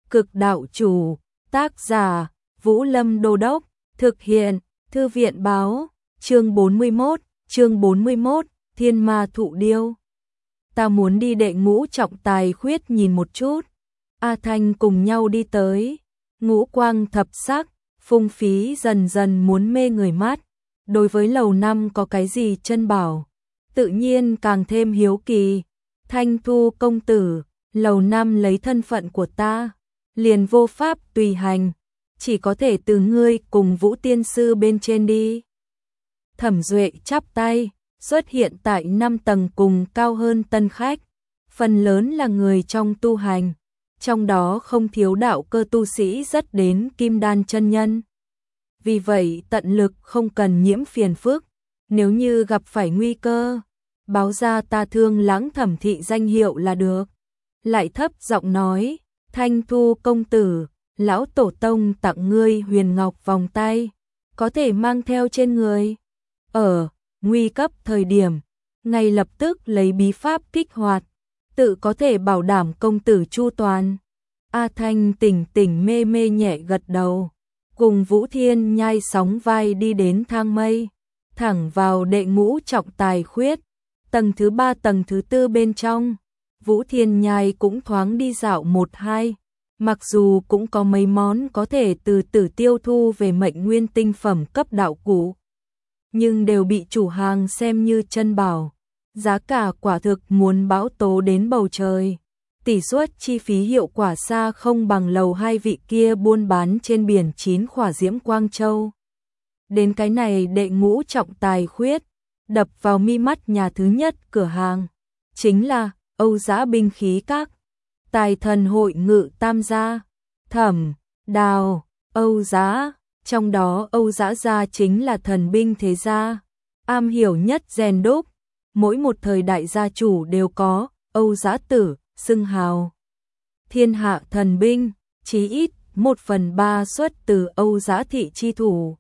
Cực đạo chủ, tác giả, Vũ Lâm Đô Đốc, thực hiện, Thư viện báo, chương 41, Thiên Ma Thụ Điêu. Ta muốn đi đệ ngũ trọng tài khuyết nhìn một chút. A Thanh cùng nhau đi tới, ngũ quang thập sắc, phung phí dần dần muốn mê người mắt. Đối với lầu năm có cái gì chân bảo, tự nhiên càng thêm hiếu kỳ. Thanh Thu công tử, lầu năm lấy thân phận của ta, liền vô pháp tùy hành, chỉ có thể từ ngươi cùng Vũ tiên sư bên trên đi. Thẩm Duệ chắp tay, xuất hiện tại 5 tầng cùng cao hơn tân khách, phần lớn là người trong tu hành, trong đó không thiếu đạo cơ tu sĩ rất đến kim đan chân nhân. Vì vậy tận lực không cần nhiễm phiền phức, nếu như gặp phải nguy cơ, báo ra ta Thương Lãng Thẩm thị danh hiệu là được. Lại thấp giọng nói, Thanh Thu công tử, lão tổ tông tặng ngươi huyền ngọc vòng tay, có thể mang theo trên người. Ở nguy cấp thời điểm, ngay lập tức lấy bí pháp kích hoạt, tự có thể bảo đảm công tử chu toàn. A Thanh tỉnh tỉnh mê mê nhẹ gật đầu, cùng Vũ Thiên Nhai sóng vai đi đến thang mây, thẳng vào đệ ngũ trọng tài khuyết, tầng thứ 3 tầng thứ 4 bên trong. Vũ Thiên Nhai cũng thoáng đi dạo 1-2, mặc dù cũng có mấy món có thể từ Tử Tiêu thu về mệnh nguyên tinh phẩm cấp đạo cụ, nhưng đều bị chủ hàng xem như chân bảo, giá cả quả thực muốn bão tố đến bầu trời. Tỷ suất chi phí hiệu quả xa không bằng lầu 2 vị kia buôn bán trên biển 9 khỏa diễm Quang Châu. Đến cái này đệ ngũ trọng tài khuyết, đập vào mi mắt nhà thứ nhất cửa hàng, chính là Âu Dã binh khí các. Tài thần hội ngự tam gia, Thẩm, Đào, Âu Dã, trong đó Âu Dã gia chính là thần binh thế gia, am hiểu nhất rèn đúc, mỗi một thời đại gia chủ đều có Âu Dã tử xưng hào. Thiên hạ thần binh, chí ít 1/3 xuất từ Âu Dã thị chi thủ.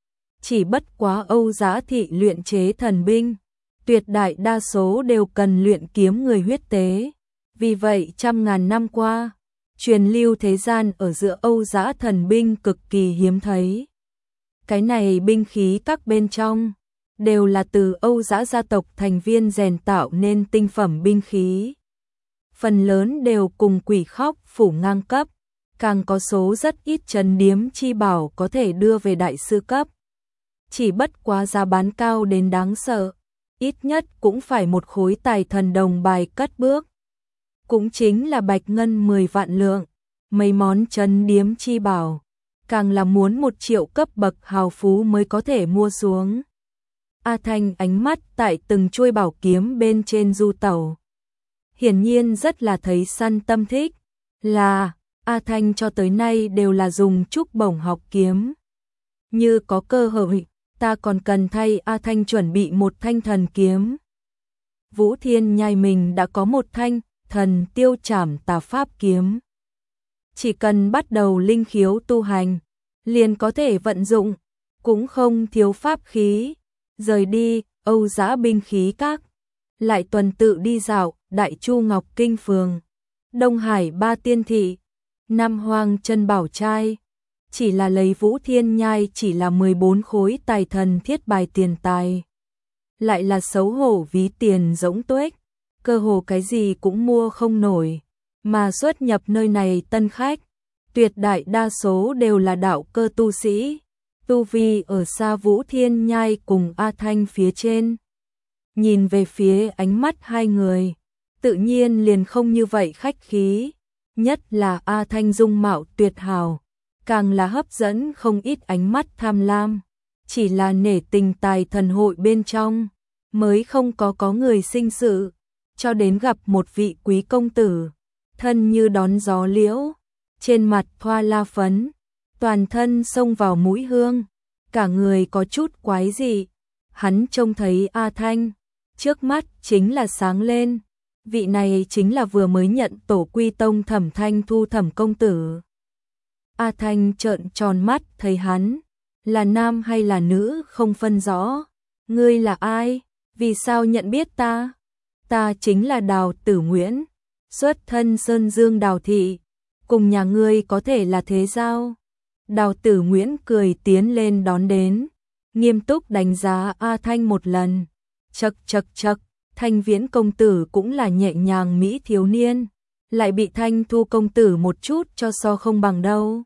Chỉ bất quá Âu Dã thị luyện chế thần binh, tuyệt đại đa số đều cần luyện kiếm người huyết tế. Vì vậy trăm ngàn năm qua, truyền lưu thế gian ở giữa Âu Dã thần binh cực kỳ hiếm thấy. Cái này binh khí các bên trong, đều là từ Âu Dã gia tộc thành viên rèn tạo nên tinh phẩm binh khí. Phần lớn đều cùng Quỷ Khóc phủ ngang cấp, càng có số rất ít trấn điếm chi bảo có thể đưa về đại sư cấp. Chỉ bất quá giá bán cao đến đáng sợ, ít nhất cũng phải một khối tài thần đồng bài cất bước. Cũng chính là bạch ngân 10 vạn lượng, mấy món trấn điếm chi bảo, càng là muốn 1 triệu cấp bậc hào phú mới có thể mua xuống. A Thanh ánh mắt tại từng chuôi bảo kiếm bên trên du tẩu, hiển nhiên rất là thấy săn tâm thích, là A Thanh cho tới nay đều là dùng trúc bổng học kiếm. Như có cơ hội, ta còn cần thay A Thanh chuẩn bị một thanh thần kiếm. Vũ Thiên Nhai mình đã có một thanh Thần Tiêu Trảm Tà pháp kiếm. Chỉ cần bắt đầu linh khiếu tu hành, liền có thể vận dụng, cũng không thiếu pháp khí. Rời đi Âu Dã binh khí các, lại tuần tự đi dạo Đại Chu Ngọc Kinh phường, Đông Hải Ba Tiên thị, Nam Hoang Chân Bảo trai. Chỉ là lấy Vũ Thiên Nhai chỉ là 14 khối tài thần thiết bài tiền tài, lại là xấu hổ ví tiền rỗng tuếch, cơ hồ cái gì cũng mua không nổi. Mà xuất nhập nơi này tân khách, tuyệt đại đa số đều là đạo cơ tu sĩ, tu vi ở xa Vũ Thiên Nhai cùng A Thanh phía trên. Nhìn về phía ánh mắt hai người, tự nhiên liền không như vậy khách khí, nhất là A Thanh dung mạo tuyệt hảo, càng là hấp dẫn không ít ánh mắt tham lam. Chỉ là nể tình tài thần hội bên trong, mới không có người sinh sự, cho đến gặp một vị quý công tử, thân như đón gió liễu, trên mặt thoa la phấn, toàn thân xông vào mũi hương, cả người có chút quái dị. Hắn trông thấy A Thanh, trước mắt chính là sáng lên, vị này chính là vừa mới nhận tổ quy tông Thẩm Thanh Thu Thẩm công tử. A Thanh trợn tròn mắt thấy hắn, là nam hay là nữ không phân rõ. Ngươi là ai? Vì sao nhận biết ta? Ta chính là Đào Tử Nguyễn, xuất thân Sơn Dương Đào thị, cùng nhà ngươi có thể là thế sao? Đào Tử Nguyễn cười tiến lên đón đến, nghiêm túc đánh giá A Thanh một lần. Chậc chậc chậc, Thanh Viễn công tử cũng là nhẹ nhàng mỹ thiếu niên, lại bị Thanh Thu công tử một chút cho so không bằng đâu.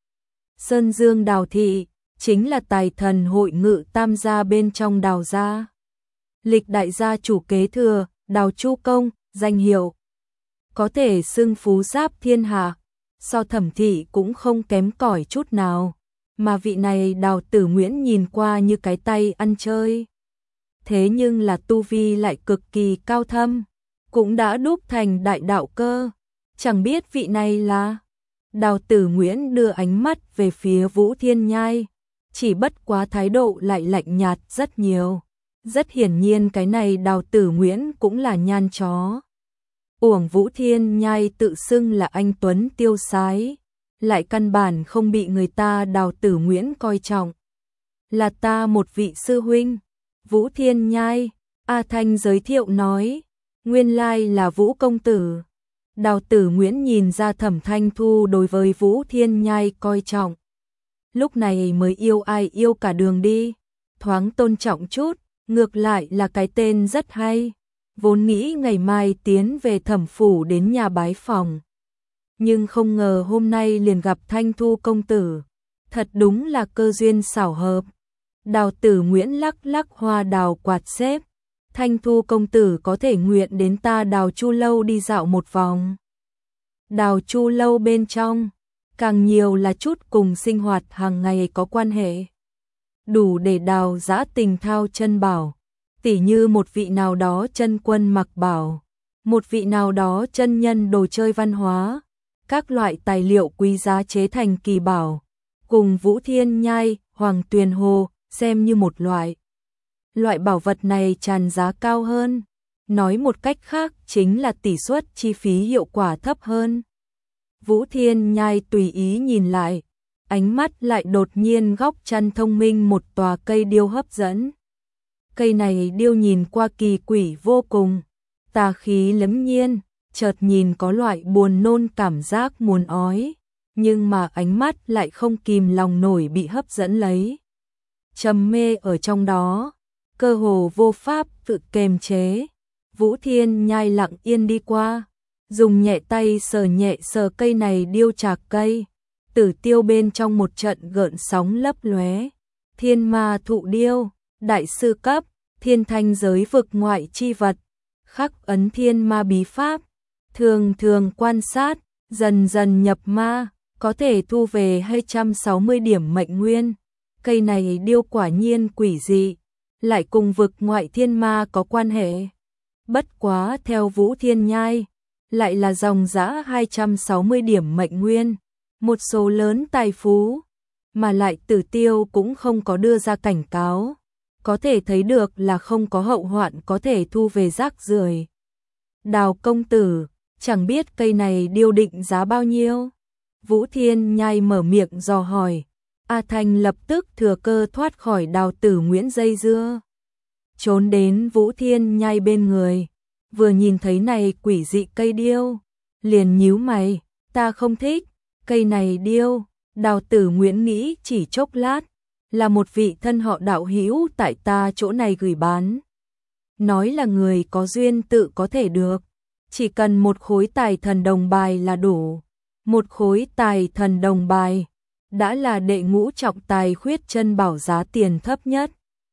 Sơn Dương Đào thị chính là tài thần hội ngự tam gia bên trong Đào gia. Lịch đại gia chủ kế thừa, Đào Chu công, danh hiệu có thể xưng phú giáp thiên hạ, so Thẩm thị cũng không kém cỏi chút nào, mà vị này Đào Tử Nguyễn nhìn qua như cái tay ăn chơi. Thế nhưng là tu vi lại cực kỳ cao thâm, cũng đã đúc thành đại đạo cơ, chẳng biết vị này là. Đào Tử Nguyễn đưa ánh mắt về phía Vũ Thiên Nhai, chỉ bất quá thái độ lại lạnh nhạt rất nhiều. Rất hiển nhiên cái này Đào Tử Nguyễn cũng là nhan chó. Uổng Vũ Thiên Nhai tự xưng là anh tuấn tiêu sái, lại căn bản không bị người ta Đào Tử Nguyễn coi trọng. Là ta một vị sư huynh. Vũ Thiên Nhai, A Thanh giới thiệu nói, nguyên lai là Vũ công tử. Đào Tử Nguyễn nhìn ra Thẩm Thanh Thu đối với Vũ Thiên Nhai coi trọng. Lúc này mới yêu ai yêu cả đường đi, thoáng tôn trọng chút, ngược lại là cái tên rất hay. Vốn nghĩ ngày mai tiến về Thẩm phủ đến nhà bái phòng, nhưng không ngờ hôm nay liền gặp Thanh Thu công tử, thật đúng là cơ duyên xảo hợp. Đào Tử Nguyễn lắc lắc hoa đào quạt xếp, Thanh Thu công tử có thể nguyện đến ta Đào Chu lâu đi dạo một vòng. Đào Chu lâu bên trong, càng nhiều là chút cùng sinh hoạt hàng ngày có quan hệ, đủ để Đào dã tình thao chân bảo, tỉ như một vị nào đó chân quân mặc bảo, một vị nào đó chân nhân đồ chơi văn hóa, các loại tài liệu quý giá chế thành kỳ bảo, cùng Vũ Thiên Nhai, Hoàng Tuyền Hồ xem như một loại. Loại bảo vật này tràn giá cao hơn, nói một cách khác chính là tỷ suất chi phí hiệu quả thấp hơn. Vũ Thiên Nhai tùy ý nhìn lại, ánh mắt lại đột nhiên góc chăn thông minh một tòa cây điêu hấp dẫn. Cây này điêu nhìn qua kỳ quỷ vô cùng, tà khí lẫm nhiên, chợt nhìn có loại buồn nôn cảm giác muốn ói, nhưng mà ánh mắt lại không kìm lòng nổi bị hấp dẫn lấy. Trầm mê ở trong đó, cơ hồ vô pháp tự kềm chế. Vũ Thiên Nhai lặng yên đi qua, dùng nhẹ tay sờ cây này điêu trạc cây, tử tiêu bên trong một trận gợn sóng lấp lóe. Thiên ma thụ điêu, đại sư cấp, thiên thanh giới vực ngoại chi vật, khắc ấn thiên ma bí pháp, thường thường quan sát, dần dần nhập ma, có thể thu về 260 điểm mệnh nguyên. Cây này điêu quả nhiên quỷ dị, lại cùng vực ngoại thiên ma có quan hệ. Bất quá theo Vũ Thiên Nhai, lại là dòng dã 260 điểm mệnh nguyên, một số lớn tài phú, mà lại Tử Tiêu cũng không có đưa ra cảnh cáo, có thể thấy được là không có hậu hoạn có thể thu về rác rưởi. Đào công tử, chẳng biết cây này điêu định giá bao nhiêu? Vũ Thiên Nhai mở miệng dò hỏi. A Thanh lập tức thừa cơ thoát khỏi Đào Tử Nguyễn dây dưa, trốn đến Vũ Thiên Nhai bên người, vừa nhìn thấy này quỷ dị cây điêu, liền nhíu mày, ta không thích, cây này điêu. Đào Tử Nguyễn nghĩ chỉ chốc lát, là một vị thân họ đạo hữu tại ta chỗ này gửi bán. Nói là người có duyên tự có thể được, chỉ cần một khối tài thần đồng bài là đủ. Một khối tài thần đồng bài đã là đệ ngũ trọng tài khuyết chân bảo giá tiền thấp nhất.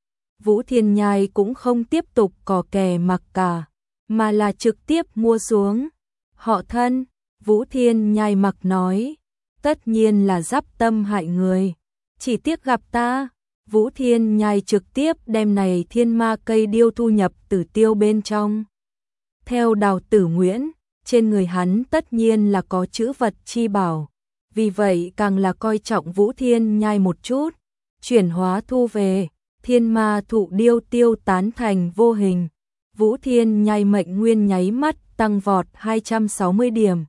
Vũ Thiên Nhai cũng không tiếp tục cò kè mặc cả, mà là trực tiếp mua xuống. Họ thân, Vũ Thiên Nhai mặc nói, tất nhiên là giáp tâm hại người, chỉ tiếc gặp ta. Vũ Thiên Nhai trực tiếp đem này thiên ma cây điêu thu nhập Tử Tiêu bên trong. Theo Đào Tử Nguyễn, trên người hắn tất nhiên là có chữ vật chi bảo, vì vậy càng là coi trọng Vũ Thiên Nhai một chút, chuyển hóa thu về, thiên ma thụ điêu tiêu tán thành vô hình. Vũ Thiên Nhai mệnh nguyên nháy mắt tăng vọt 260 điểm.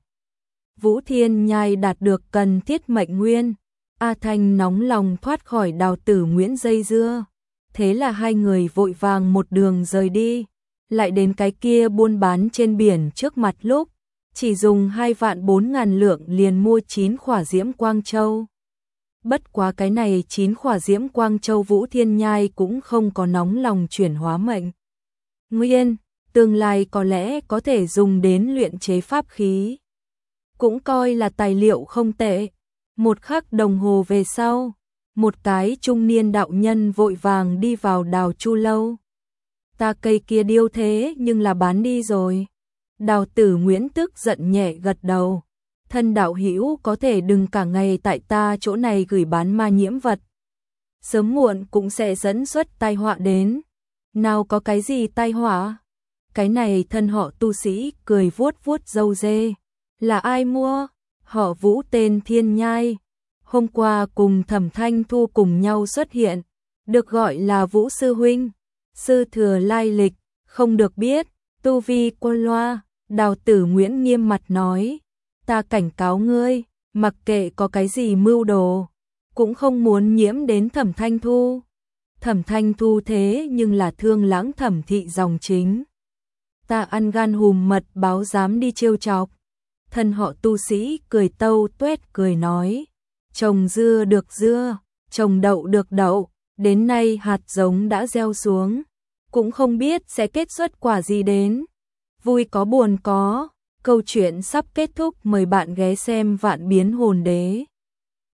Vũ Thiên Nhai đạt được cần thiết mệnh nguyên, A Thanh nóng lòng thoát khỏi Đào Tử Nguyễn dây dưa, thế là hai người vội vàng một đường rời đi, lại đến cái kia buôn bán trên biển trước mặt lúc, chỉ dùng 2.400.000 lượng liền mua 9 khỏa diễm quang châu. Bất quá cái này 9 khỏa diễm quang châu Vũ Thiên Nhai cũng không có nóng lòng chuyển hóa mệnh nguyên, tương lai có lẽ có thể dùng đến luyện chế pháp khí. Cũng coi là tài liệu không tệ. Một khắc đồng hồ về sau, một cái trung niên đạo nhân vội vàng đi vào Đào Chu lâu. Ta cây kia điêu thế nhưng là bán đi rồi. Đào Tử Nguyễn tức giận nhẹ gật đầu. Thân đạo hữu có thể đừng cả ngày tại ta chỗ này gửi bán ma nhiễm vật. Sớm muộn cũng sẽ dẫn xuất tai họa đến. Nào có cái gì tai họa? Cái này thân họ tu sĩ cười vuốt vuốt râu dê. Là ai mua? Họ Vũ tên Thiên Nhai. Hôm qua cùng Thẩm Thanh Thu cùng nhau xuất hiện. Được gọi là Vũ Sư Huynh. Sư thừa lai lịch, không được biết. Tu vi qua loa. Đào Tử Nguyễn nghiêm mặt nói. Ta cảnh cáo ngươi, mặc kệ có cái gì mưu đồ, cũng không muốn nhiễm đến Thẩm Thanh Thu. Thẩm Thanh Thu thế nhưng là Thương Lãng Thẩm thị dòng chính. Ta ăn gan hùm mật báo dám đi trêu chọc. Thân họ tu sĩ cười tâu tuét cười nói. Trồng dưa được dưa, trồng đậu được đậu, đến nay hạt giống đã gieo xuống. Cũng không biết sẽ kết xuất quả gì đến. Vui có buồn có. Câu chuyện sắp kết thúc, mời bạn ghé xem Vạn Biến Hồn Đế.